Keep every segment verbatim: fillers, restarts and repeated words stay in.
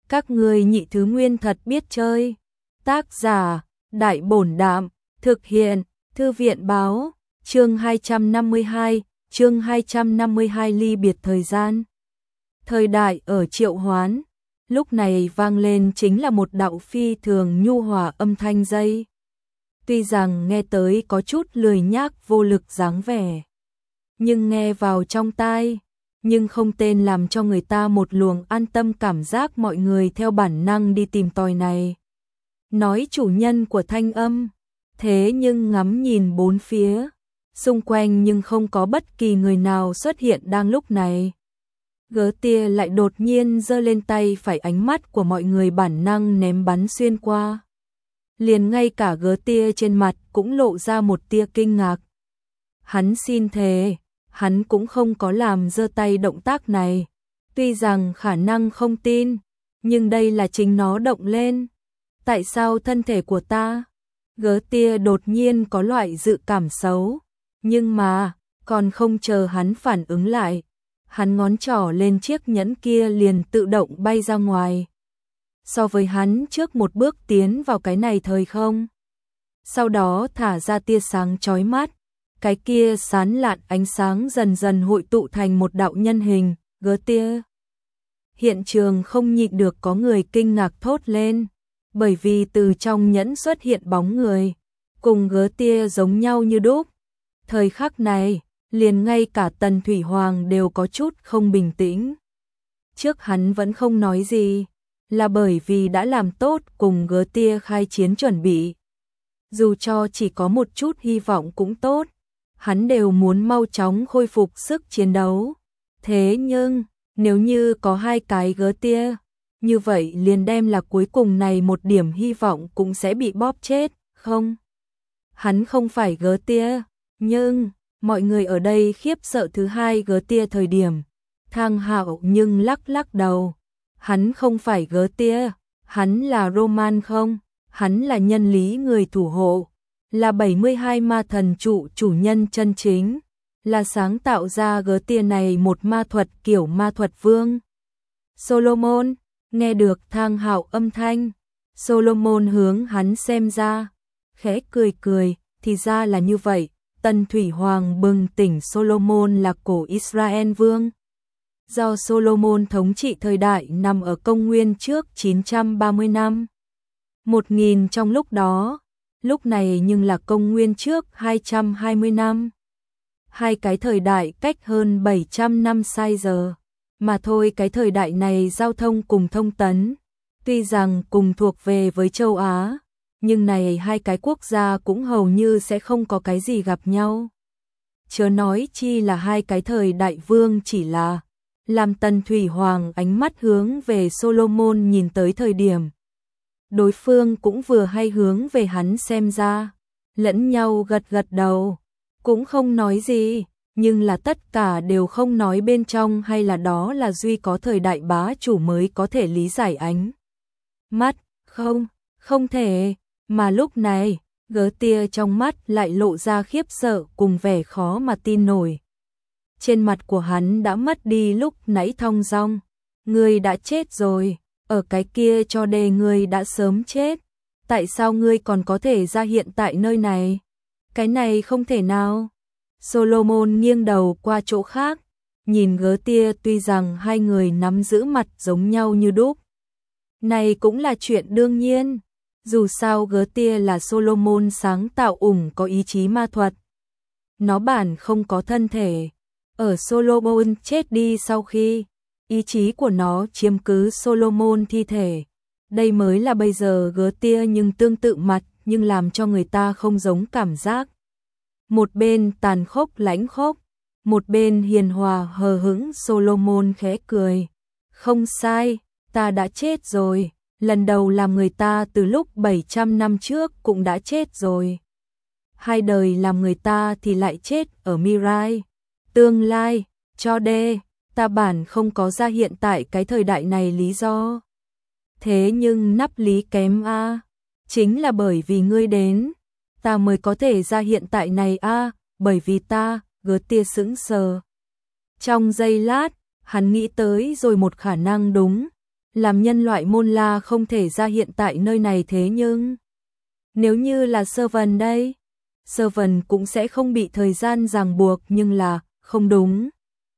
Các ngươi nhị thứ nguyên thật biết chơi. Tác giả, Đại Bổn Đạm, thực hiện, Thư viện Báo, chương hai trăm năm mươi hai, chương hai trăm năm mươi hai ly biệt thời gian. Thời đại ở Triệu Hoán, lúc này vang lên chính là một đạo phi thường nhu hòa âm thanh dây. Tuy rằng nghe tới có chút lười nhác vô lực dáng vẻ, nhưng nghe vào trong tai, nhưng không tên làm cho người ta một luồng an tâm cảm giác mọi người theo bản năng đi tìm tòi này. Nói chủ nhân của thanh âm, thế nhưng ngắm nhìn bốn phía, xung quanh nhưng không có bất kỳ người nào xuất hiện đang lúc này. Gớ tia lại đột nhiên giơ lên tay phải, ánh mắt của mọi người bản năng ném bắn xuyên qua. Liền ngay cả gớ tia trên mặt cũng lộ ra một tia kinh ngạc. Hắn xin thề, hắn cũng không có làm giơ tay động tác này. Tuy rằng khả năng không tin, nhưng đây là chính nó động lên. Tại sao thân thể của ta? Gớ tia đột nhiên có loại dự cảm xấu. Nhưng mà, còn không chờ hắn phản ứng lại, hắn ngón trỏ lên chiếc nhẫn kia liền tự động bay ra ngoài. So với hắn trước một bước tiến vào cái này thời không. Sau đó thả ra tia sáng chói mắt. Cái kia sán lạn ánh sáng dần dần hội tụ thành một đạo nhân hình, gớ tia. Hiện trường không nhịn được có người kinh ngạc thốt lên, bởi vì từ trong nhẫn xuất hiện bóng người, cùng gớ tia giống nhau như đúc. Thời khắc này, liền ngay cả Tần Thủy Hoàng đều có chút không bình tĩnh. Trước hắn vẫn không nói gì, là bởi vì đã làm tốt cùng gớ tia khai chiến chuẩn bị. Dù cho chỉ có một chút hy vọng cũng tốt, hắn đều muốn mau chóng khôi phục sức chiến đấu. Thế nhưng, nếu như có hai cái gớ tia, như vậy liền đem là cuối cùng này một điểm hy vọng cũng sẽ bị bóp chết, không? Hắn không phải gớ tia, nhưng mọi người ở đây khiếp sợ thứ hai gớ tia thời điểm. Thang Hạo nhưng lắc lắc đầu. Hắn không phải gớ tia, hắn là Roman không? Hắn là nhân lý người thủ hộ, là bảy mươi hai ma thần trụ chủ nhân chân chính, là sáng tạo ra gớ tia này một ma thuật kiểu ma thuật vương. Solomon, nghe được Thang Hạo âm thanh, Solomon hướng hắn xem ra, khẽ cười cười, thì ra là như vậy. Tần Thủy Hoàng bừng tỉnh Solomon là cổ Israel vương. Do Solomon thống trị thời đại nằm ở công nguyên trước chín trăm ba mươi năm. một nghìn trong lúc đó, lúc này nhưng là công nguyên trước hai trăm hai mươi năm. Hai cái thời đại cách hơn bảy trăm năm sai giờ. Mà thôi, cái thời đại này giao thông cùng thông tấn, tuy rằng cùng thuộc về với châu Á, nhưng này hai cái quốc gia cũng hầu như sẽ không có cái gì gặp nhau. Chớ nói chi là hai cái thời đại vương chỉ là làm Tần Thủy Hoàng ánh mắt hướng về Solomon nhìn tới thời điểm. Đối phương cũng vừa hay hướng về hắn xem ra, lẫn nhau gật gật đầu, cũng không nói gì, nhưng là tất cả đều không nói bên trong hay là đó là duy có thời đại bá chủ mới có thể lý giải ánh mắt, không, không thể. Mà lúc này, gớ tia trong mắt lại lộ ra khiếp sợ cùng vẻ khó mà tin nổi. Trên mặt của hắn đã mất đi lúc nãy thong dong. Ngươi đã chết rồi, ở cái kia cho đề ngươi đã sớm chết. Tại sao ngươi còn có thể ra hiện tại nơi này? Cái này không thể nào. Solomon nghiêng đầu qua chỗ khác, nhìn gớ tia, tuy rằng hai người nắm giữ mặt giống nhau như đúc. Này cũng là chuyện đương nhiên. Dù sao gớ tia là Solomon sáng tạo ủng có ý chí ma thuật. Nó bản không có thân thể. Ở Solomon chết đi sau khi, ý chí của nó chiếm cứ Solomon thi thể. Đây mới là bây giờ gớ tia nhưng tương tự mặt, nhưng làm cho người ta không giống cảm giác. Một bên tàn khốc lãnh khốc, một bên hiền hòa hờ hững. Solomon khẽ cười. Không sai, ta đã chết rồi. Lần đầu làm người ta từ lúc bảy trăm năm trước cũng đã chết rồi. Hai đời làm người ta thì lại chết ở Mirai. Tương lai, cho đê, ta bản không có ra hiện tại cái thời đại này lý do. Thế nhưng nắp lý kém a, chính là bởi vì ngươi đến, ta mới có thể ra hiện tại này a, bởi vì ta, gớ tia sững sờ. Trong giây lát, hắn nghĩ tới rồi một khả năng đúng, Làm nhân loại môn La không thể ra hiện tại nơi này thế nhưng nếu như là Servant đây, Servant cũng sẽ không bị thời gian ràng buộc nhưng là không đúng.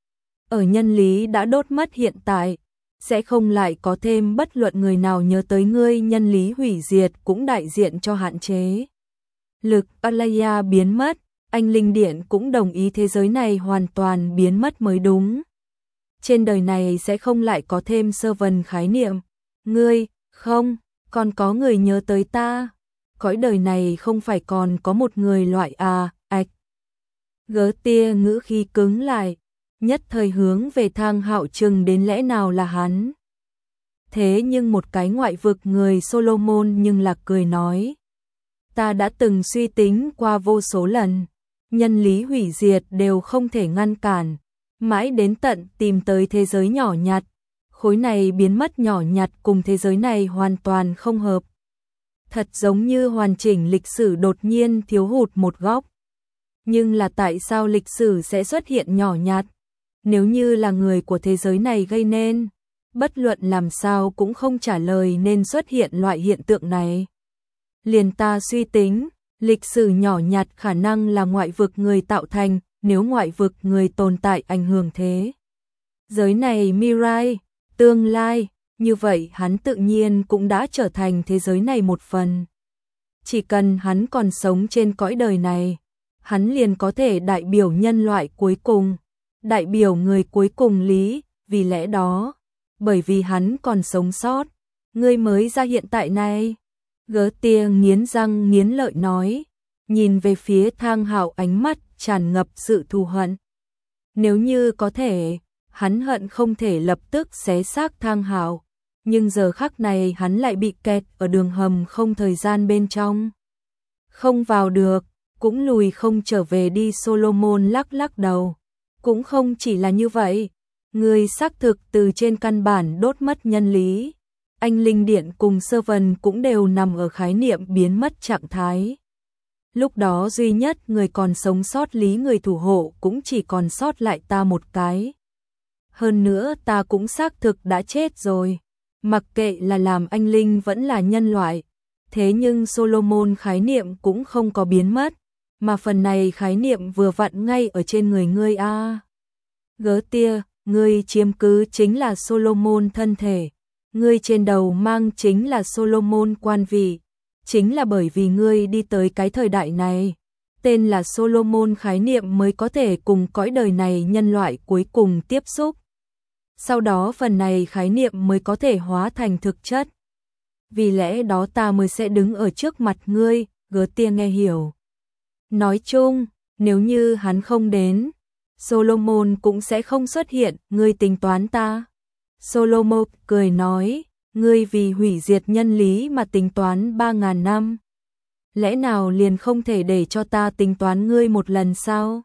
Ở nhân lý đã đốt mất hiện tại, sẽ không lại có thêm bất luận người nào nhớ tới ngươi, nhân lý hủy diệt cũng đại diện cho hạn chế. Lực Alaya biến mất, anh linh điện cũng đồng ý thế giới này hoàn toàn biến mất mới đúng. Trên đời này sẽ không lại có thêm Servant khái niệm. Ngươi, không, còn có người nhớ tới ta. Cõi đời này không phải còn có một người loại à, ạch. Gớ tia ngữ khi cứng lại, nhất thời hướng về Thang Hạo Trừng đến lẽ nào là hắn. Thế nhưng một cái ngoại vực người Solomon nhưng là cười nói. Ta đã từng suy tính qua vô số lần, nhân lý hủy diệt đều không thể ngăn cản, mãi đến tận tìm tới thế giới nhỏ nhặt. Khối này biến mất nhỏ nhặt cùng thế giới này hoàn toàn không hợp. Thật giống như hoàn chỉnh lịch sử đột nhiên thiếu hụt một góc. Nhưng là tại sao lịch sử sẽ xuất hiện nhỏ nhặt? Nếu như là người của thế giới này gây nên, bất luận làm sao cũng không trả lời nên xuất hiện loại hiện tượng này. Liền ta suy tính, lịch sử nhỏ nhặt khả năng là ngoại vực người tạo thành, nếu ngoại vực người tồn tại ảnh hưởng thế. Giới này Mirai, tương lai, như vậy hắn tự nhiên cũng đã trở thành thế giới này một phần. Chỉ cần hắn còn sống trên cõi đời này, hắn liền có thể đại biểu nhân loại cuối cùng, đại biểu người cuối cùng lý, vì lẽ đó, bởi vì hắn còn sống sót, ngươi mới ra hiện tại này. Gớ tia nghiến răng nghiến lợi nói, nhìn về phía Thang Hạo ánh mắt tràn ngập sự thù hận. Nếu như có thể, hắn hận không thể lập tức xé xác Thang Hạo, nhưng giờ khắc này hắn lại bị kẹt ở đường hầm không thời gian bên trong. Không vào được, cũng lùi không trở về đi. Solomon lắc lắc đầu. Cũng không chỉ là như vậy, người xác thực từ trên căn bản đốt mất nhân lý. Anh linh điện cùng Servant cũng đều nằm ở khái niệm biến mất trạng thái. Lúc đó duy nhất người còn sống sót lý người thủ hộ cũng chỉ còn sót lại ta một cái. Hơn nữa ta cũng xác thực đã chết rồi. Mặc kệ là làm anh linh vẫn là nhân loại. Thế nhưng Solomon khái niệm cũng không có biến mất. Mà phần này khái niệm vừa vặn ngay ở trên người ngươi a. À. Gớ tia, ngươi chiếm cứ chính là Solomon thân thể. Ngươi trên đầu mang chính là Solomon quan vị. Chính là bởi vì ngươi đi tới cái thời đại này, tên là Solomon khái niệm mới có thể cùng cõi đời này nhân loại cuối cùng tiếp xúc. Sau đó phần này khái niệm mới có thể hóa thành thực chất. Vì lẽ đó ta mới sẽ đứng ở trước mặt ngươi, Gớ tia nghe hiểu. Nói chung, nếu như hắn không đến, Solomon cũng sẽ không xuất hiện, ngươi tính toán ta. Solomon cười nói, ngươi vì hủy diệt nhân lý mà tính toán ba ngàn năm. Lẽ nào liền không thể để cho ta tính toán ngươi một lần sao?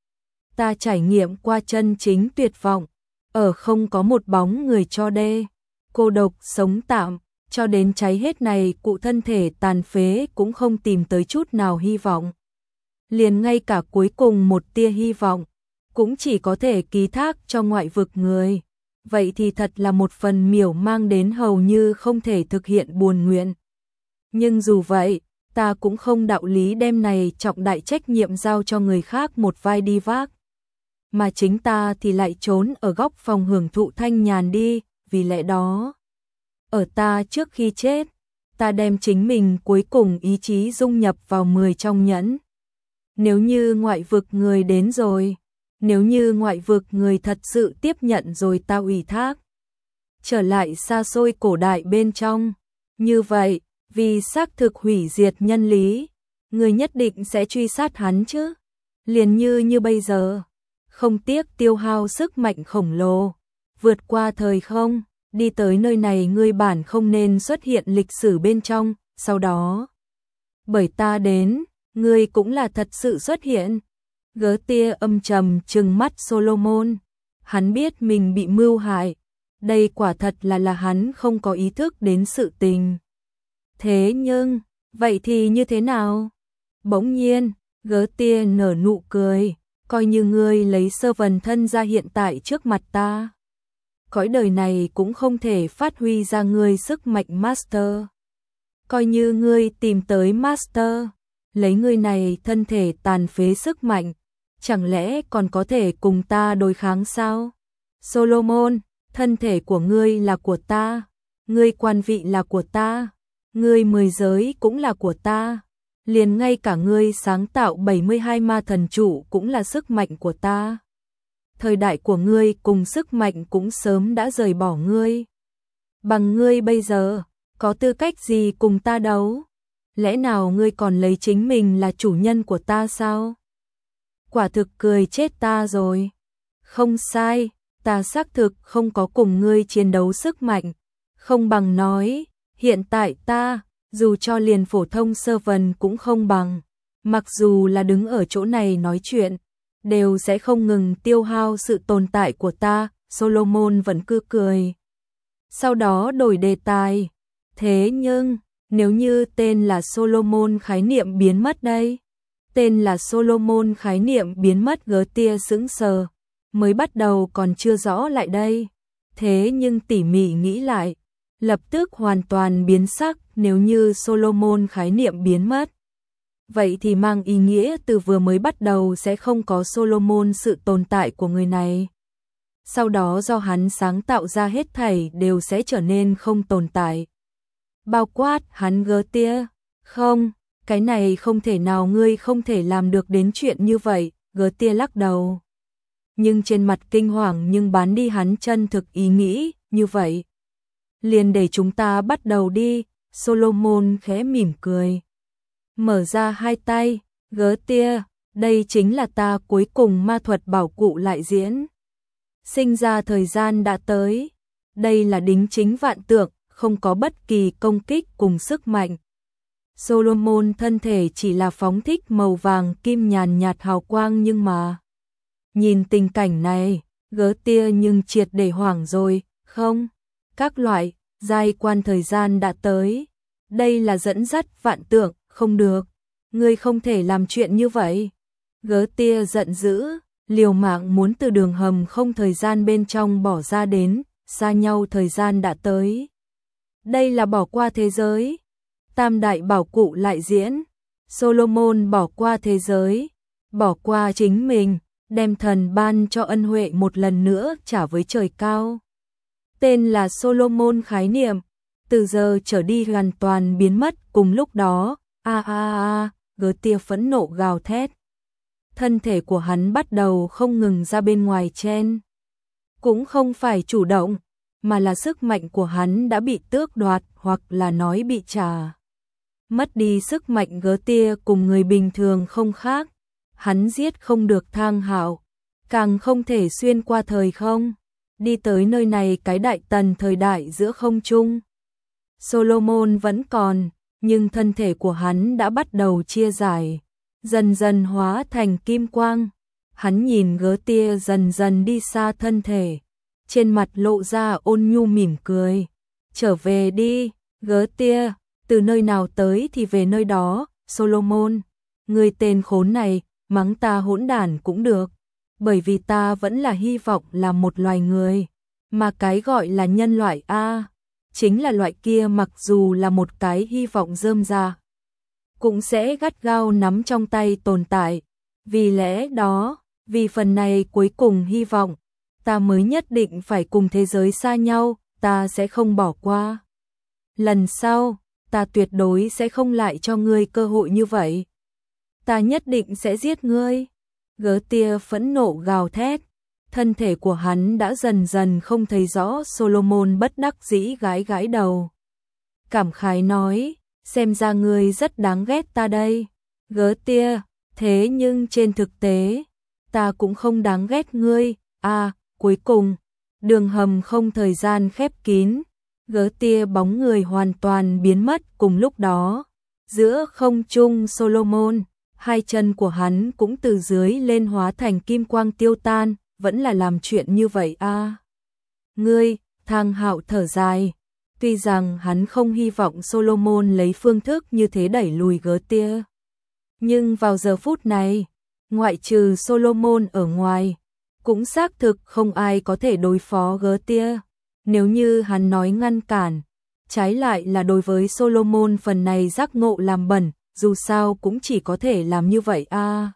Ta trải nghiệm qua chân chính tuyệt vọng, ở không có một bóng người cho đê, cô độc sống tạm, cho đến cháy hết này cụ thân thể tàn phế cũng không tìm tới chút nào hy vọng. Liền ngay cả cuối cùng một tia hy vọng, cũng chỉ có thể ký thác cho ngoại vực người. Vậy thì thật là một phần miểu mang đến hầu như không thể thực hiện buồn nguyện. Nhưng dù vậy, ta cũng không đạo lý đem này trọng đại trách nhiệm giao cho người khác một vai đi vác. Mà chính ta thì lại trốn ở góc phòng hưởng thụ thanh nhàn đi, vì lẽ đó. Ở ta trước khi chết, ta đem chính mình cuối cùng ý chí dung nhập vào mười trong nhẫn. Nếu như ngoại vực người đến rồi, nếu như ngoại vực người thật sự tiếp nhận rồi ta ủy thác, trở lại xa xôi cổ đại bên trong, như vậy, vì xác thực hủy diệt nhân lý, người nhất định sẽ truy sát hắn chứ, liền như như bây giờ, không tiếc tiêu hao sức mạnh khổng lồ, vượt qua thời không, đi tới nơi này ngươi bản không nên xuất hiện lịch sử bên trong, sau đó, bởi ta đến, ngươi cũng là thật sự xuất hiện. Gớ tia âm trầm trừng mắt Solomon, hắn biết mình bị mưu hại, đây quả thật là là hắn không có ý thức đến sự tình. Thế nhưng, vậy thì như thế nào? Bỗng nhiên, Gớ tia nở nụ cười, coi như ngươi lấy Servant thân ra hiện tại trước mặt ta. cõi đời này cũng không thể phát huy ra ngươi sức mạnh Master. Coi như ngươi tìm tới Master, lấy ngươi này thân thể tàn phế sức mạnh, chẳng lẽ còn có thể cùng ta đối kháng sao? Solomon, thân thể của ngươi là của ta, ngươi quan vị là của ta, ngươi mười giới cũng là của ta, liền ngay cả ngươi sáng tạo bảy mươi hai ma thần trụ cũng là sức mạnh của ta. Thời đại của ngươi cùng sức mạnh cũng sớm đã rời bỏ ngươi. Bằng ngươi bây giờ, có tư cách gì cùng ta đấu? Lẽ nào ngươi còn lấy chính mình là chủ nhân của ta sao? Quả thực cười chết ta rồi. Không sai, ta xác thực không có cùng ngươi chiến đấu sức mạnh. Không bằng nói, hiện tại ta, dù cho liền phổ thông sơ vần cũng không bằng. Mặc dù là đứng ở chỗ này nói chuyện, đều sẽ không ngừng tiêu hao sự tồn tại của ta. Solomon vẫn cứ cười. Sau đó đổi đề tài. Thế nhưng, nếu như tên là Solomon khái niệm biến mất đây? Tên là Solomon khái niệm biến mất, Gertie sững sờ, mới bắt đầu còn chưa rõ lại đây. Thế nhưng tỉ mỉ nghĩ lại, lập tức hoàn toàn biến sắc. Nếu như Solomon khái niệm biến mất, vậy thì mang ý nghĩa từ vừa mới bắt đầu sẽ không có Solomon sự tồn tại của người này. Sau đó do hắn sáng tạo ra hết thảy đều sẽ trở nên không tồn tại. Bao quát hắn Gertie. Không, cái này không thể nào, ngươi không thể làm được đến chuyện như vậy. Gertie lắc đầu. Nhưng trên mặt kinh hoàng nhưng bán đi hắn chân thực ý nghĩ như vậy. Liền để chúng ta bắt đầu đi. Solomon khẽ mỉm cười, mở ra hai tay. Gertie, đây chính là ta cuối cùng ma thuật bảo cụ lại diễn. Sinh ra thời gian đã tới. Đây là đính chính vạn tượng, không có bất kỳ công kích cùng sức mạnh. Solomon thân thể chỉ là phóng thích màu vàng kim nhàn nhạt hào quang, nhưng mà nhìn tình cảnh này, Gertie nhưng triệt để hoảng rồi. Không, các loại giai quan thời gian đã tới. Đây là dẫn dắt vạn tượng, không được. Ngươi không thể làm chuyện như vậy. Gertie giận dữ, liều mạng muốn từ đường hầm không thời gian bên trong bỏ ra đến, xa nhau thời gian đã tới. Đây là bỏ qua thế giới. Tam đại bảo cụ lại diễn. Solomon bỏ qua thế giới, bỏ qua chính mình, đem thần ban cho ân huệ một lần nữa trả với trời cao. Tên là Solomon khái niệm, từ giờ trở đi hoàn toàn biến mất. Cùng lúc đó, a a a, Gertie phẫn nộ gào thét. Thân thể của hắn bắt đầu không ngừng ra bên ngoài chen. Cũng không phải chủ động, mà là sức mạnh của hắn đã bị tước đoạt, hoặc là nói bị trả. Mất đi sức mạnh Gertie cùng người bình thường không khác. Hắn giết không được Thang Hạo, càng không thể xuyên qua thời không, đi tới nơi này cái đại tần thời đại giữa không trung. Solomon vẫn còn, nhưng thân thể của hắn đã bắt đầu chia giải, dần dần hóa thành kim quang. Hắn nhìn Gertie dần dần đi xa thân thể, trên mặt lộ ra ôn nhu mỉm cười. Trở về đi, Gertie, từ nơi nào tới thì về nơi đó. Solomon, người tên khốn này, mắng ta hỗn đản cũng được, bởi vì ta vẫn là hy vọng là một loài người, mà cái gọi là nhân loại a, chính là loại kia mặc dù là một cái hy vọng rơm rà, cũng sẽ gắt gao nắm trong tay tồn tại. Vì lẽ đó, vì phần này cuối cùng hy vọng, ta mới nhất định phải cùng thế giới xa nhau, ta sẽ không bỏ qua. Lần sau, ta tuyệt đối sẽ không lại cho ngươi cơ hội như vậy. Ta nhất định sẽ giết ngươi. Gertie phẫn nộ gào thét. Thân thể của hắn đã dần dần không thấy rõ. Solomon bất đắc dĩ gãi gãi đầu, cảm khái nói, xem ra ngươi rất đáng ghét ta đây, Gertie, thế nhưng trên thực tế, ta cũng không đáng ghét ngươi. À, cuối cùng, đường hầm không thời gian khép kín, Gertie bóng người hoàn toàn biến mất. Cùng lúc đó, giữa không trung Solomon, hai chân của hắn cũng từ dưới lên hóa thành kim quang tiêu tan. Vẫn là làm chuyện như vậy à? Ngươi, Thang Hạo thở dài. Tuy rằng hắn không hy vọng Solomon lấy phương thức như thế đẩy lùi Gertie, nhưng vào giờ phút này, ngoại trừ Solomon ở ngoài, Cũng xác thực không ai có thể đối phó Gertia. Nếu như hắn nói ngăn cản, trái lại là đối với Solomon phần này giác ngộ làm bẩn, dù sao cũng chỉ có thể làm như vậy a. À.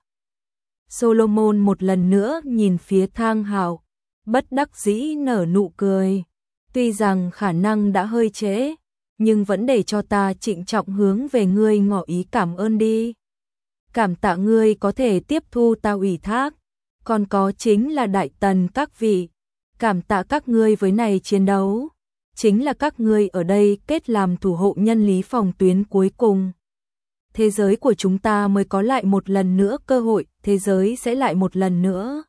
Solomon một lần nữa nhìn phía Thang Hạo, bất đắc dĩ nở nụ cười. Tuy rằng khả năng đã hơi trễ, nhưng vẫn để cho ta trịnh trọng hướng về ngươi ngỏ ý cảm ơn đi. Cảm tạ ngươi có thể tiếp thu ta ủy thác, còn có chính là đại tần các vị, cảm tạ các ngươi với này chiến đấu, chính là các ngươi ở đây kết làm thủ hộ nhân lý phòng tuyến cuối cùng. Thế giới của chúng ta mới có lại một lần nữa cơ hội, thế giới sẽ lại một lần nữa.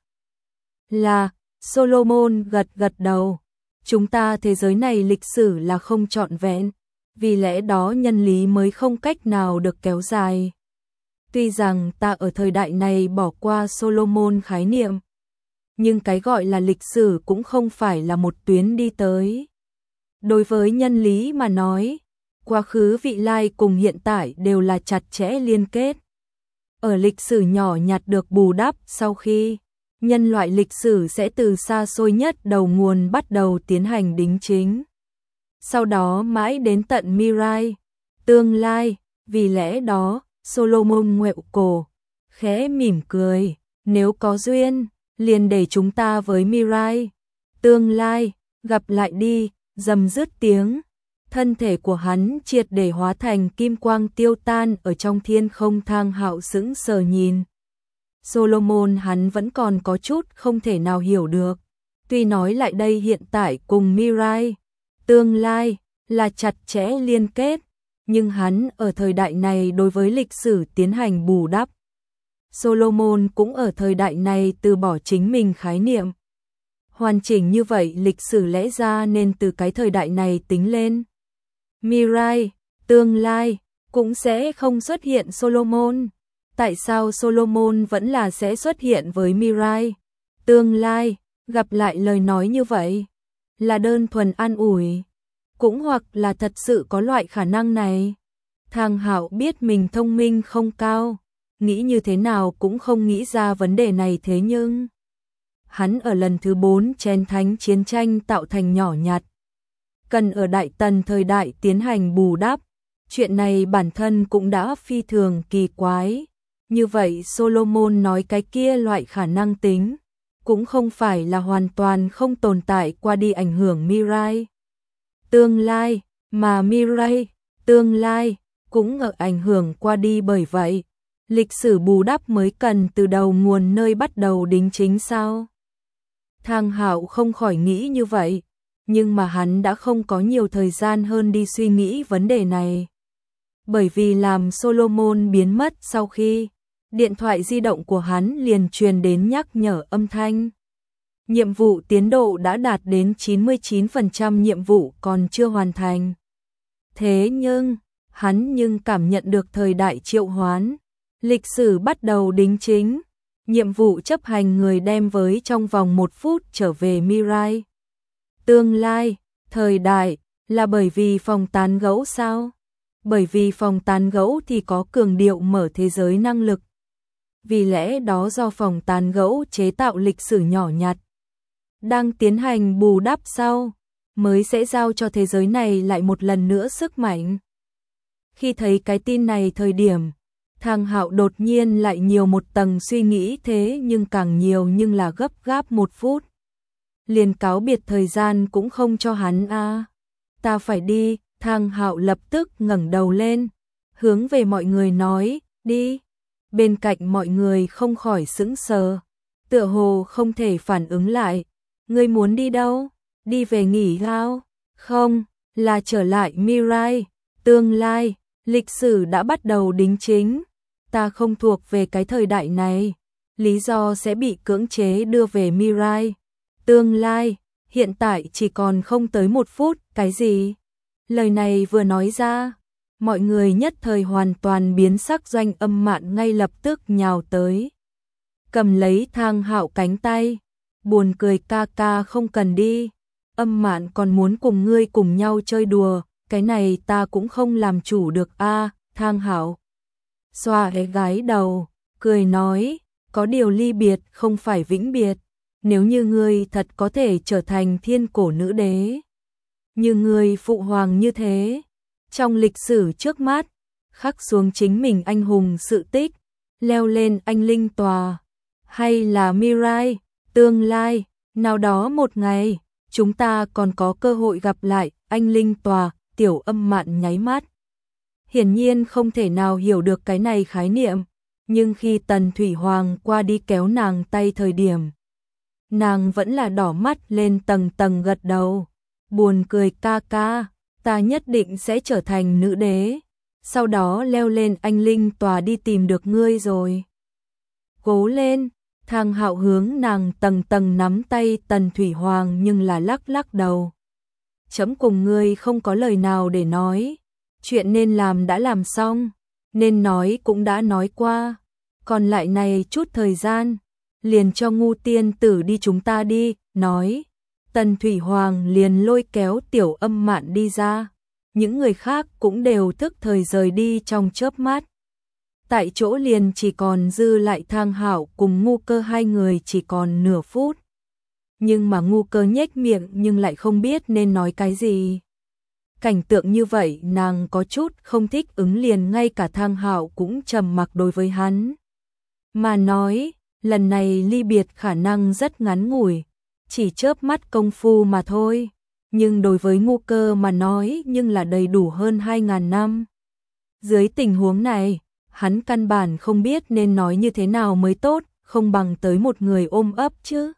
Là, Solomon gật gật đầu, chúng ta thế giới này lịch sử là không trọn vẹn, vì lẽ đó nhân lý mới không cách nào được kéo dài. Tuy rằng ta ở thời đại này bỏ qua Solomon khái niệm, nhưng cái gọi là lịch sử cũng không phải là một tuyến đi tới. Đối với nhân lý mà nói, quá khứ vị lai cùng hiện tại đều là chặt chẽ liên kết. Ở lịch sử nhỏ nhặt được bù đắp sau khi nhân loại lịch sử sẽ từ xa xôi nhất đầu nguồn bắt đầu tiến hành đính chính. Sau đó mãi đến tận Mirai, tương lai, vì lẽ đó, Solomon ngoẹo cổ, khẽ mỉm cười, nếu có duyên, liền để chúng ta với Mirai, tương lai, gặp lại đi, rầm rứt tiếng. Thân thể của hắn triệt để hóa thành kim quang tiêu tan ở trong thiên không. Thang Hạo sững sờ nhìn. Solomon hắn vẫn còn có chút không thể nào hiểu được. Tuy nói lại đây hiện tại cùng Mirai, tương lai, là chặt chẽ liên kết, nhưng hắn ở thời đại này đối với lịch sử tiến hành bù đắp. Solomon cũng ở thời đại này từ bỏ chính mình khái niệm. Hoàn chỉnh như vậy lịch sử lẽ ra nên từ cái thời đại này tính lên. Mirai, tương lai, cũng sẽ không xuất hiện Solomon. Tại sao Solomon vẫn là sẽ xuất hiện với Mirai, tương lai, gặp lại lời nói như vậy? Là đơn thuần an ủi, cũng hoặc là thật sự có loại khả năng này. Thang Hạo biết mình thông minh không cao, nghĩ như thế nào cũng không nghĩ ra vấn đề này, thế nhưng hắn ở lần thứ bốn chén thánh chiến tranh tạo thành nhỏ nhặt, cần ở Đại Tần thời đại tiến hành bù đắp, chuyện này bản thân cũng đã phi thường kỳ quái. Như vậy Solomon nói cái kia loại khả năng tính, cũng không phải là hoàn toàn không tồn tại qua đi ảnh hưởng Mirai, tương lai, mà Mirai, tương lai, cũng ở ảnh hưởng qua đi, bởi vậy, lịch sử bù đắp mới cần từ đầu nguồn nơi bắt đầu đính chính sao? Thang Hạo không khỏi nghĩ như vậy, nhưng mà hắn đã không có nhiều thời gian hơn đi suy nghĩ vấn đề này. Bởi vì làm Solomon biến mất sau khi, điện thoại di động của hắn liền truyền đến nhắc nhở âm thanh. Nhiệm vụ tiến độ đã đạt đến chín mươi chín phần trăm, nhiệm vụ còn chưa hoàn thành. Thế nhưng, hắn nhưng cảm nhận được thời đại triệu hoán, lịch sử bắt đầu đính chính, nhiệm vụ chấp hành người đem với trong vòng một phút trở về Mirai. Tương lai, thời đại, là bởi vì phòng tán gẫu sao? Bởi vì phòng tán gẫu thì có cường điệu mở thế giới năng lực. Vì lẽ đó do phòng tán gẫu chế tạo lịch sử nhỏ nhặt, đang tiến hành bù đắp sau, mới sẽ giao cho thế giới này lại một lần nữa sức mạnh. Khi thấy cái tin này thời điểm, Thang Hạo đột nhiên lại nhiều một tầng suy nghĩ, thế nhưng càng nhiều nhưng là gấp gáp một phút. Liền cáo biệt thời gian cũng không cho hắn a. À. Ta phải đi, Thang Hạo lập tức ngẩng đầu lên, hướng về mọi người nói, đi. Bên cạnh mọi người không khỏi sững sờ, tựa hồ không thể phản ứng lại. Ngươi muốn đi đâu? Đi về nghỉ sao? Không, là trở lại Mirai, tương lai, lịch sử đã bắt đầu đính chính. Ta không thuộc về cái thời đại này, lý do sẽ bị cưỡng chế đưa về Mirai, tương lai, hiện tại chỉ còn không tới một phút. Cái gì? Lời này vừa nói ra, mọi người nhất thời hoàn toàn biến sắc. Doanh Âm Mạn ngay lập tức nhào tới, cầm lấy Thang Hạo cánh tay, buồn cười, ca ca không cần đi, Âm Mạn còn muốn cùng ngươi cùng nhau chơi đùa, cái này ta cũng không làm chủ được a. À, Thang Hạo xoa cái gái đầu, cười nói, có điều ly biệt không phải vĩnh biệt, nếu như ngươi thật có thể trở thành thiên cổ nữ đế, như ngươi phụ hoàng như thế, trong lịch sử trước mắt, khắc xuống chính mình anh hùng sự tích, leo lên anh linh tòa, hay là Mirai, tương lai, nào đó một ngày, chúng ta còn có cơ hội gặp lại anh linh tòa. Tiểu Âm Mạn nháy mắt. Hiển nhiên không thể nào hiểu được cái này khái niệm, nhưng khi Tần Thủy Hoàng qua đi kéo nàng tay thời điểm, nàng vẫn là đỏ mắt lên tầng tầng gật đầu, buồn cười ca ca, ta nhất định sẽ trở thành nữ đế, sau đó leo lên anh linh tòa đi tìm được ngươi rồi. Cố lên, Thang Hạo hướng nàng tầng tầng nắm tay Tần Thủy Hoàng nhưng là lắc lắc đầu. Chấm cùng ngươi không có lời nào để nói, chuyện nên làm đã làm xong, nên nói cũng đã nói qua, còn lại này chút thời gian, liền cho ngu tiên tử đi chúng ta đi, nói. Tần Thủy Hoàng liền lôi kéo Tiểu Âm Mạn đi ra, những người khác cũng đều thức thời rời đi trong chớp mắt. Tại chỗ liền chỉ còn dư lại Thang Hạo cùng Ngu Cơ hai người chỉ còn nửa phút. Nhưng mà Ngu Cơ nhếch miệng nhưng lại không biết nên nói cái gì. Cảnh tượng như vậy nàng có chút không thích ứng, liền ngay cả Thang Hạo cũng trầm mặc đối với hắn. Mà nói, lần này ly biệt khả năng rất ngắn ngủi, chỉ chớp mắt công phu mà thôi. Nhưng đối với Ngu Cơ mà nói nhưng là đầy đủ hơn hai ngàn năm. Dưới tình huống này, hắn căn bản không biết nên nói như thế nào mới tốt, không bằng tới một người ôm ấp chứ.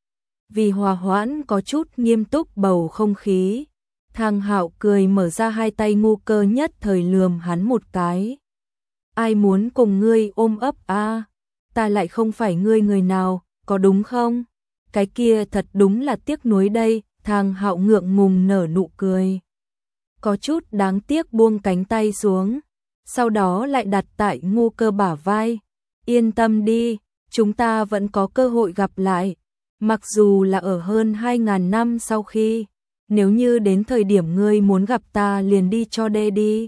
Vì hòa hoãn có chút nghiêm túc bầu không khí, Thang Hạo cười mở ra hai tay Ngu Cơ nhất thời lườm hắn một cái. Ai muốn cùng ngươi ôm ấp a? Ta lại không phải ngươi người nào, có đúng không? Cái kia thật đúng là tiếc nuối đây, Thang Hạo ngượng ngùng nở nụ cười. Có chút đáng tiếc buông cánh tay xuống, sau đó lại đặt tại Ngu Cơ bả vai. Yên tâm đi, chúng ta vẫn có cơ hội gặp lại. Mặc dù là ở hơn hai ngàn năm sau khi, nếu như đến thời điểm ngươi muốn gặp ta liền đi cho đê đi.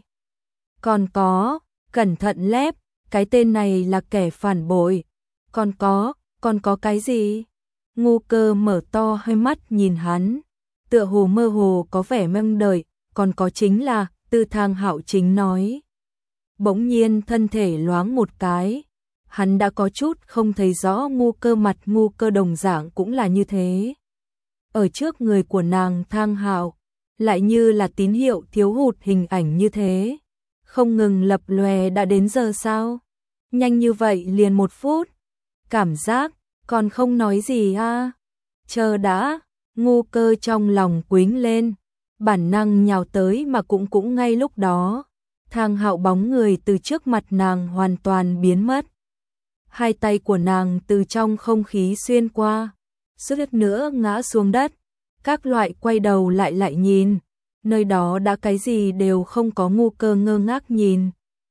Còn có, cẩn thận lép, cái tên này là kẻ phản bội. Còn có, còn có cái gì? Ngu Cơ mở to hai mắt nhìn hắn, tựa hồ mơ hồ có vẻ mong đợi, còn có chính là, từ Thang Hạo chính nói. Bỗng nhiên thân thể loáng một cái, hắn đã có chút không thấy rõ Ngu Cơ mặt, Ngu Cơ đồng dạng cũng là như thế. Ở trước người của nàng Thang Hạo, lại như là tín hiệu thiếu hụt hình ảnh như thế. Không ngừng lập lòe. Đã đến giờ sao? Nhanh như vậy liền một phút. Cảm giác, còn không nói gì a? Chờ đã, Ngu Cơ trong lòng quýnh lên, bản năng nhào tới mà cũng cũng ngay lúc đó. Thang Hạo bóng người từ trước mặt nàng hoàn toàn biến mất. Hai tay của nàng từ trong không khí xuyên qua, suýt nữa ngã xuống đất. Các loại quay đầu lại lại nhìn, nơi đó đã cái gì đều không có. Ngu Cơ ngơ ngác nhìn.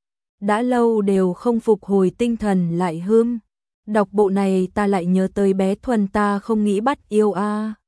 Đã lâu đều không phục hồi tinh thần lại hưm. Đọc bộ này ta lại nhớ tới bé Thuần, ta không nghĩ bắt yêu a.